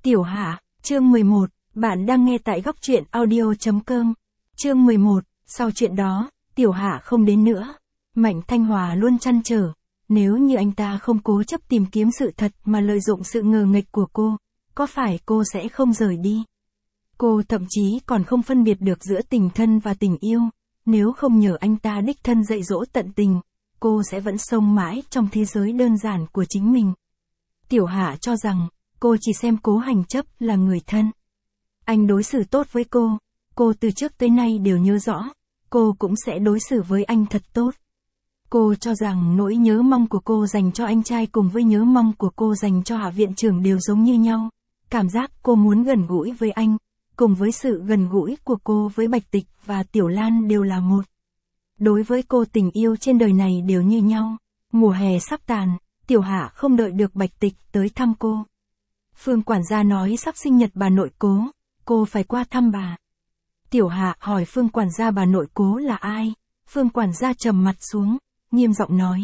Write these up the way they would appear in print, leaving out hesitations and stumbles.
Tiểu Hạ, chương 11, bạn đang nghe tại góc truyện audio.com. Chương 11, sau chuyện đó, Tiểu Hạ không đến nữa. Mạnh Thanh Hòa luôn trăn trở, nếu như anh ta không cố chấp tìm kiếm sự thật mà lợi dụng sự ngờ nghệch của cô, có phải cô sẽ không rời đi? Cô thậm chí còn không phân biệt được giữa tình thân và tình yêu, nếu không nhờ anh ta đích thân dạy dỗ tận tình, cô sẽ vẫn sống mãi trong thế giới đơn giản của chính mình. Tiểu Hạ cho rằng, cô chỉ xem Cố Hành Chấp là người thân. Anh đối xử tốt với cô từ trước tới nay đều nhớ rõ, cô cũng sẽ đối xử với anh thật tốt. Cô cho rằng nỗi nhớ mong của cô dành cho anh trai cùng với nhớ mong của cô dành cho Hạ viện trưởng đều giống như nhau. Cảm giác cô muốn gần gũi với anh, cùng với sự gần gũi của cô với Bạch Tịch và Tiểu Lan đều là một. Đối với cô tình yêu trên đời này đều như nhau. Mùa hè sắp tàn, Tiểu Hạ không đợi được Bạch Tịch tới thăm cô. Phương quản gia nói sắp sinh nhật bà nội Cố, cô phải qua thăm bà. Tiểu Hạ hỏi Phương quản gia bà nội Cố là ai? Phương quản gia trầm mặt xuống, nghiêm giọng nói.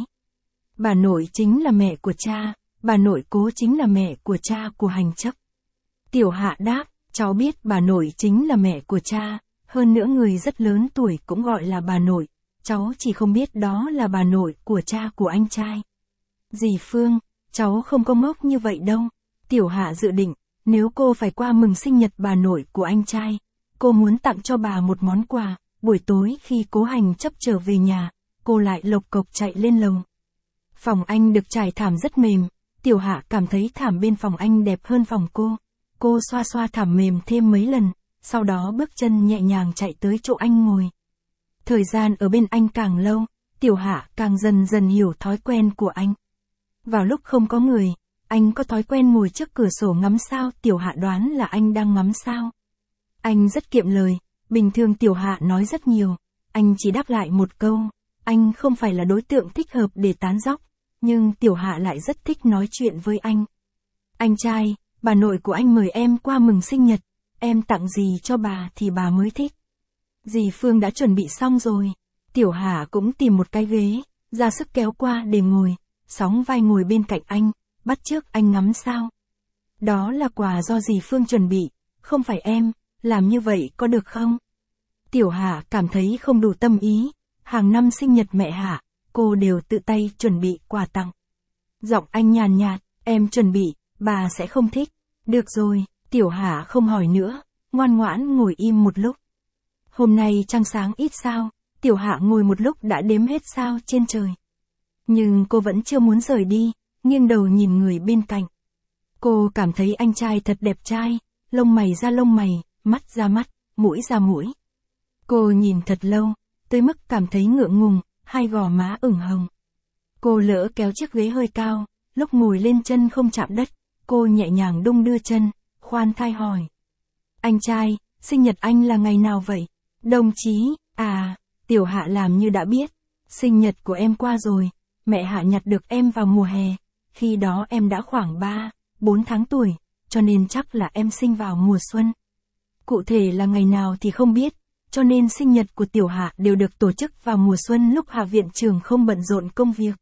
Bà nội chính là mẹ của cha, bà nội Cố chính là mẹ của cha của Hành Chấp. Tiểu Hạ đáp, cháu biết bà nội chính là mẹ của cha, hơn nữa người rất lớn tuổi cũng gọi là bà nội, cháu chỉ không biết đó là bà nội của cha của anh trai. Dì Phương, cháu không có ngốc như vậy đâu. Tiểu Hạ dự định, nếu cô phải qua mừng sinh nhật bà nội của anh trai, cô muốn tặng cho bà một món quà. Buổi tối khi Cố Hành Chấp trở về nhà, cô lại lộc cộc chạy lên lầu. Phòng anh được trải thảm rất mềm, Tiểu Hạ cảm thấy thảm bên phòng anh đẹp hơn phòng cô. Cô xoa xoa thảm mềm thêm mấy lần, sau đó bước chân nhẹ nhàng chạy tới chỗ anh ngồi. Thời gian ở bên anh càng lâu, Tiểu Hạ càng dần dần hiểu thói quen của anh. Vào lúc không có người, anh có thói quen ngồi trước cửa sổ ngắm sao. Tiểu Hạ đoán là anh đang ngắm sao. Anh rất kiệm lời, bình thường Tiểu Hạ nói rất nhiều, anh chỉ đáp lại một câu. Anh không phải là đối tượng thích hợp để tán dóc, nhưng Tiểu Hạ lại rất thích nói chuyện với anh. Anh trai, bà nội của anh mời em qua mừng sinh nhật, em tặng gì cho bà thì bà mới thích. Dì Phương đã chuẩn bị xong rồi. Tiểu Hạ cũng tìm một cái ghế, ra sức kéo qua để ngồi, sóng vai ngồi bên cạnh anh, bắt chước anh ngắm sao. Đó là quà do dì Phương chuẩn bị, không phải em, làm như vậy có được không? Tiểu Hạ cảm thấy không đủ tâm ý, hàng năm sinh nhật mẹ Hạ, cô đều tự tay chuẩn bị quà tặng. Giọng anh nhàn nhạt, em chuẩn bị, bà sẽ không thích. Được rồi, Tiểu Hạ không hỏi nữa, ngoan ngoãn ngồi im một lúc. Hôm nay trăng sáng ít sao, Tiểu Hạ ngồi một lúc đã đếm hết sao trên trời. Nhưng cô vẫn chưa muốn rời đi, nghiêng đầu nhìn người bên cạnh. Cô cảm thấy anh trai thật đẹp trai, lông mày ra lông mày, mắt ra mắt, mũi ra mũi. Cô nhìn thật lâu, tới mức cảm thấy ngượng ngùng, hai gò má ửng hồng. Cô lỡ kéo chiếc ghế hơi cao, lúc ngồi lên chân không chạm đất, cô nhẹ nhàng đung đưa chân, khoan thai hỏi. Anh trai, sinh nhật anh là ngày nào vậy? Đồng chí, Tiểu Hạ làm như đã biết. Sinh nhật của em qua rồi, mẹ Hạ nhặt được em vào mùa hè, khi đó em đã khoảng 3-4 tháng tuổi, cho nên chắc là em sinh vào mùa xuân. Cụ thể là ngày nào thì không biết, cho nên sinh nhật của Tiểu Hạ đều được tổ chức vào mùa xuân lúc Hạ viện trưởng không bận rộn công việc.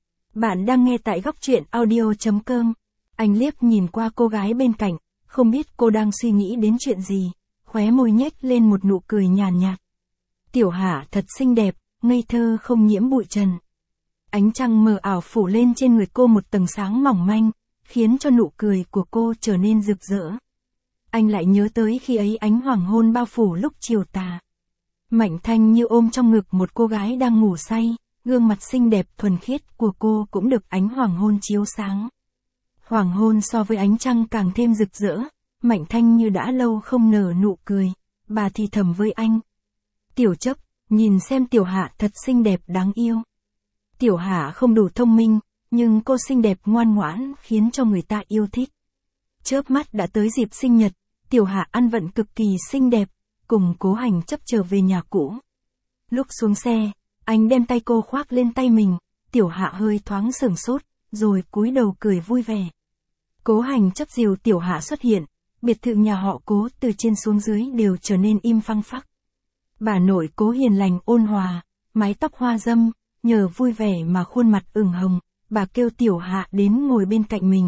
Bạn đang nghe tại góc truyện audio.com. Anh liếc nhìn qua cô gái bên cạnh, không biết cô đang suy nghĩ đến chuyện gì, khóe môi nhếch lên một nụ cười nhàn nhạt. Tiểu Hạ thật xinh đẹp, ngây thơ không nhiễm bụi trần. Ánh trăng mờ ảo phủ lên trên người cô một tầng sáng mỏng manh, khiến cho nụ cười của cô trở nên rực rỡ. Anh lại nhớ tới khi ấy ánh hoàng hôn bao phủ lúc chiều tà. Mạnh Thanh như ôm trong ngực một cô gái đang ngủ say, gương mặt xinh đẹp thuần khiết của cô cũng được ánh hoàng hôn chiếu sáng. Hoàng hôn so với ánh trăng càng thêm rực rỡ, Mạnh Thanh như đã lâu không nở nụ cười, bà thì thầm với anh. Tiểu Chấp, nhìn xem Tiểu Hạ thật xinh đẹp đáng yêu. Tiểu Hạ không đủ thông minh, nhưng cô xinh đẹp ngoan ngoãn khiến cho người ta yêu thích. Chớp mắt đã tới dịp sinh nhật, Tiểu Hạ ăn vận cực kỳ xinh đẹp, cùng Cố Hành Chấp trở về nhà cũ. Lúc xuống xe, anh đem tay cô khoác lên tay mình, Tiểu Hạ hơi thoáng sửng sốt, rồi cúi đầu cười vui vẻ. Cố Hành Chấp dìu Tiểu Hạ xuất hiện, biệt thự nhà họ Cố từ trên xuống dưới đều trở nên im phăng phắc. Bà nội Cố hiền lành ôn hòa, mái tóc hoa dâm, nhờ vui vẻ mà khuôn mặt ửng hồng, bà kêu Tiểu Hạ đến ngồi bên cạnh mình.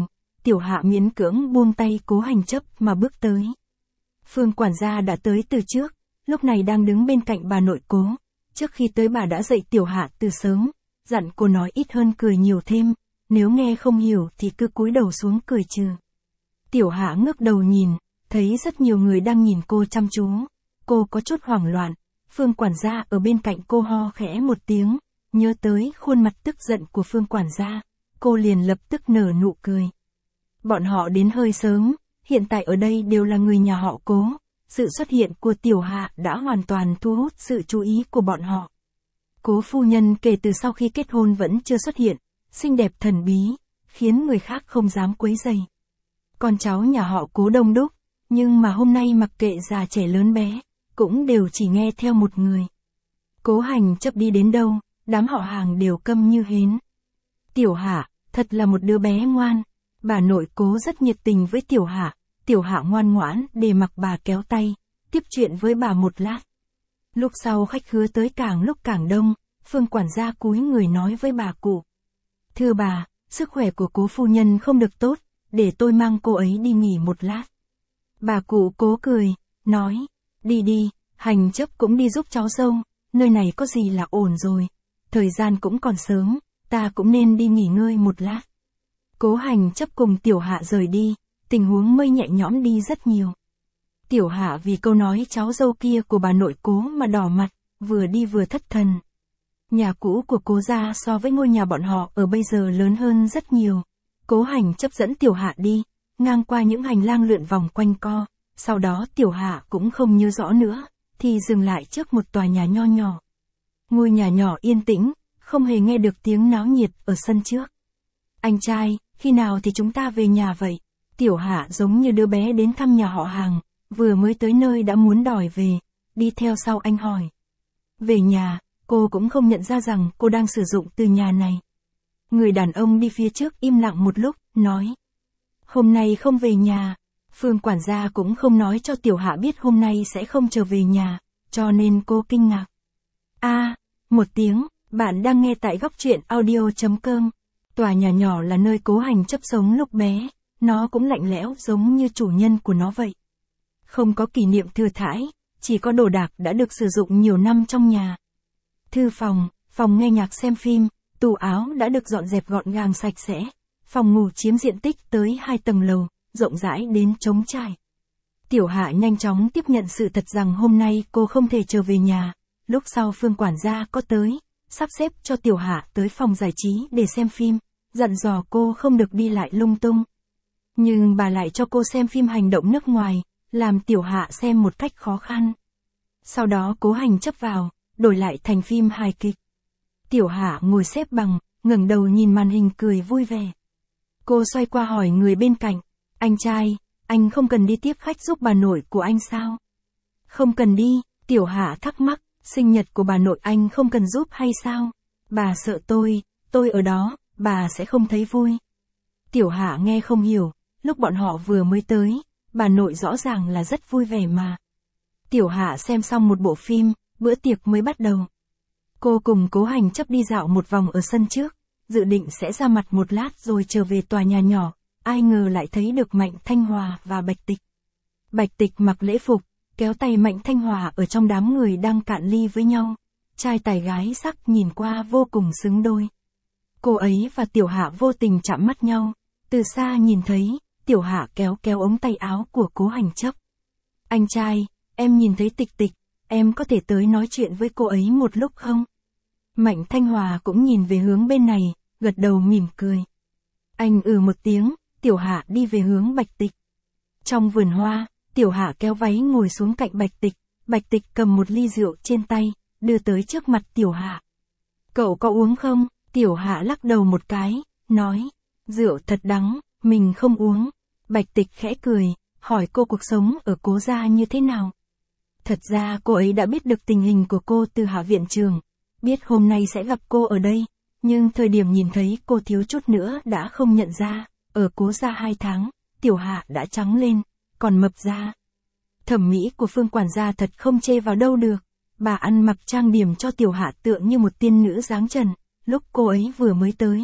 Tiểu Hạ miễn cưỡng buông tay Cố Hành Chấp mà bước tới. Phương quản gia đã tới từ trước, lúc này đang đứng bên cạnh bà nội Cố. Trước khi tới bà đã dạy Tiểu Hạ từ sớm, dặn cô nói ít hơn cười nhiều thêm, nếu nghe không hiểu thì cứ cúi đầu xuống cười trừ. Tiểu Hạ ngước đầu nhìn, thấy rất nhiều người đang nhìn cô chăm chú. Cô có chút hoảng loạn, Phương quản gia ở bên cạnh cô ho khẽ một tiếng, nhớ tới khuôn mặt tức giận của Phương quản gia, cô liền lập tức nở nụ cười. Bọn họ đến hơi sớm, hiện tại ở đây đều là người nhà họ Cố, sự xuất hiện của Tiểu Hạ đã hoàn toàn thu hút sự chú ý của bọn họ. Cố phu nhân kể từ sau khi kết hôn vẫn chưa xuất hiện, xinh đẹp thần bí, khiến người khác không dám quấy rầy. Con cháu nhà họ Cố đông đúc, nhưng mà hôm nay mặc kệ già trẻ lớn bé, cũng đều chỉ nghe theo một người. Cố Hành Chấp đi đến đâu, đám họ hàng đều câm như hến. Tiểu Hạ, thật là một đứa bé ngoan. Bà nội Cố rất nhiệt tình với Tiểu Hạ, Tiểu Hạ ngoan ngoãn để mặc bà kéo tay, tiếp chuyện với bà một lát. Lúc sau khách khứa tới càng lúc càng đông, Phương quản gia cúi người nói với bà cụ. Thưa bà, sức khỏe của Cố phu nhân không được tốt, để tôi mang cô ấy đi nghỉ một lát. Bà cụ Cố cười, nói, đi đi, Hành Chấp cũng đi giúp cháu dâu, nơi này có gì là ổn rồi, thời gian cũng còn sớm, ta cũng nên đi nghỉ ngơi một lát. Cố Hành Chấp cùng Tiểu Hạ rời đi, tình huống mới nhẹ nhõm đi rất nhiều. Tiểu Hạ vì câu nói cháu dâu kia của bà nội Cố mà đỏ mặt, vừa đi vừa thất thần. Nhà cũ của Cố gia so với ngôi nhà bọn họ ở bây giờ lớn hơn rất nhiều. Cố Hành Chấp dẫn Tiểu Hạ đi, ngang qua những hành lang lượn vòng quanh co, sau đó Tiểu Hạ cũng không nhớ rõ nữa, thì dừng lại trước một tòa nhà nho nhỏ. Ngôi nhà nhỏ yên tĩnh, không hề nghe được tiếng náo nhiệt ở sân trước. Anh trai, khi nào thì chúng ta về nhà vậy? Tiểu Hạ giống như đứa bé đến thăm nhà họ hàng, vừa mới tới nơi đã muốn đòi về, đi theo sau anh hỏi. Về nhà, cô cũng không nhận ra rằng cô đang sử dụng từ nhà này. Người đàn ông đi phía trước im lặng một lúc, nói. Hôm nay không về nhà. Phương quản gia cũng không nói cho Tiểu Hạ biết hôm nay sẽ không trở về nhà, cho nên cô kinh ngạc. Một tiếng, bạn đang nghe tại góc truyện audio.com. Tòa nhà nhỏ là nơi Cố Hành Chấp sống lúc bé, nó cũng lạnh lẽo giống như chủ nhân của nó vậy. Không có kỷ niệm thừa thãi, chỉ có đồ đạc đã được sử dụng nhiều năm trong nhà. Thư phòng, phòng nghe nhạc xem phim, tủ áo đã được dọn dẹp gọn gàng sạch sẽ. Phòng ngủ chiếm diện tích tới 2 tầng lầu, rộng rãi đến trống trải. Tiểu Hạ nhanh chóng tiếp nhận sự thật rằng hôm nay cô không thể trở về nhà. Lúc sau Phương quản gia có tới, sắp xếp cho Tiểu Hạ tới phòng giải trí để xem phim, dặn dò cô không được đi lại lung tung. Nhưng bà lại cho cô xem phim hành động nước ngoài, làm Tiểu Hạ xem một cách khó khăn. Sau đó Cố Hành Chấp vào, đổi lại thành phim hài kịch. Tiểu Hạ ngồi xếp bằng, ngẩng đầu nhìn màn hình cười vui vẻ. Cô xoay qua hỏi người bên cạnh, anh trai, anh không cần đi tiếp khách giúp bà nội của anh sao? Không cần đi, Tiểu Hạ thắc mắc, sinh nhật của bà nội anh không cần giúp hay sao? Bà sợ tôi ở đó, bà sẽ không thấy vui. Tiểu Hạ nghe không hiểu, lúc bọn họ vừa mới tới, bà nội rõ ràng là rất vui vẻ mà. Tiểu Hạ xem xong một bộ phim, bữa tiệc mới bắt đầu. Cô cùng Cố Hành Chấp đi dạo một vòng ở sân trước, dự định sẽ ra mặt một lát rồi trở về tòa nhà nhỏ, ai ngờ lại thấy được Mạnh Thanh Hòa và Bạch Tịch. Bạch Tịch mặc lễ phục, kéo tay Mạnh Thanh Hòa ở trong đám người đang cạn ly với nhau, trai tài gái sắc nhìn qua vô cùng xứng đôi. Cô ấy và Tiểu Hạ vô tình chạm mắt nhau, từ xa nhìn thấy, Tiểu Hạ kéo ống tay áo của Cố Hành Chấp. Anh trai, em nhìn thấy Tịch Tịch, em có thể tới nói chuyện với cô ấy một lúc không? Mạnh Thanh Hòa cũng nhìn về hướng bên này, gật đầu mỉm cười. Anh một tiếng, Tiểu Hạ đi về hướng Bạch Tịch. Trong vườn hoa, Tiểu Hạ kéo váy ngồi xuống cạnh Bạch Tịch cầm một ly rượu trên tay, đưa tới trước mặt Tiểu Hạ. Cậu có uống không? Tiểu Hạ lắc đầu một cái, nói, rượu thật đắng, mình không uống. Bạch Tịch khẽ cười, hỏi cô cuộc sống ở Cố gia như thế nào. Thật ra cô ấy đã biết được tình hình của cô từ Hạ viện trường, biết hôm nay sẽ gặp cô ở đây, nhưng thời điểm nhìn thấy cô thiếu chút nữa đã không nhận ra, ở Cố gia 2 tháng, Tiểu Hạ đã trắng lên, còn mập ra. Thẩm mỹ của Phương quản gia thật không chê vào đâu được, bà ăn mặc trang điểm cho Tiểu Hạ tượng như một tiên nữ dáng trần, lúc cô ấy vừa mới tới,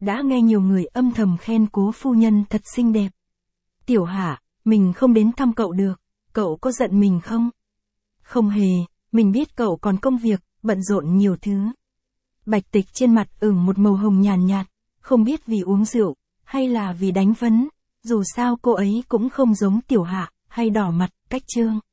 đã nghe nhiều người âm thầm khen Cố phu nhân thật xinh đẹp. Tiểu Hạ, mình không đến thăm cậu được, cậu có giận mình không? Không hề, mình biết cậu còn công việc, bận rộn nhiều thứ. Bạch Tịch trên mặt ửng một màu hồng nhàn nhạt, không biết vì uống rượu, hay là vì đánh vấn, dù sao cô ấy cũng không giống Tiểu Hạ, hay đỏ mặt, cách trương.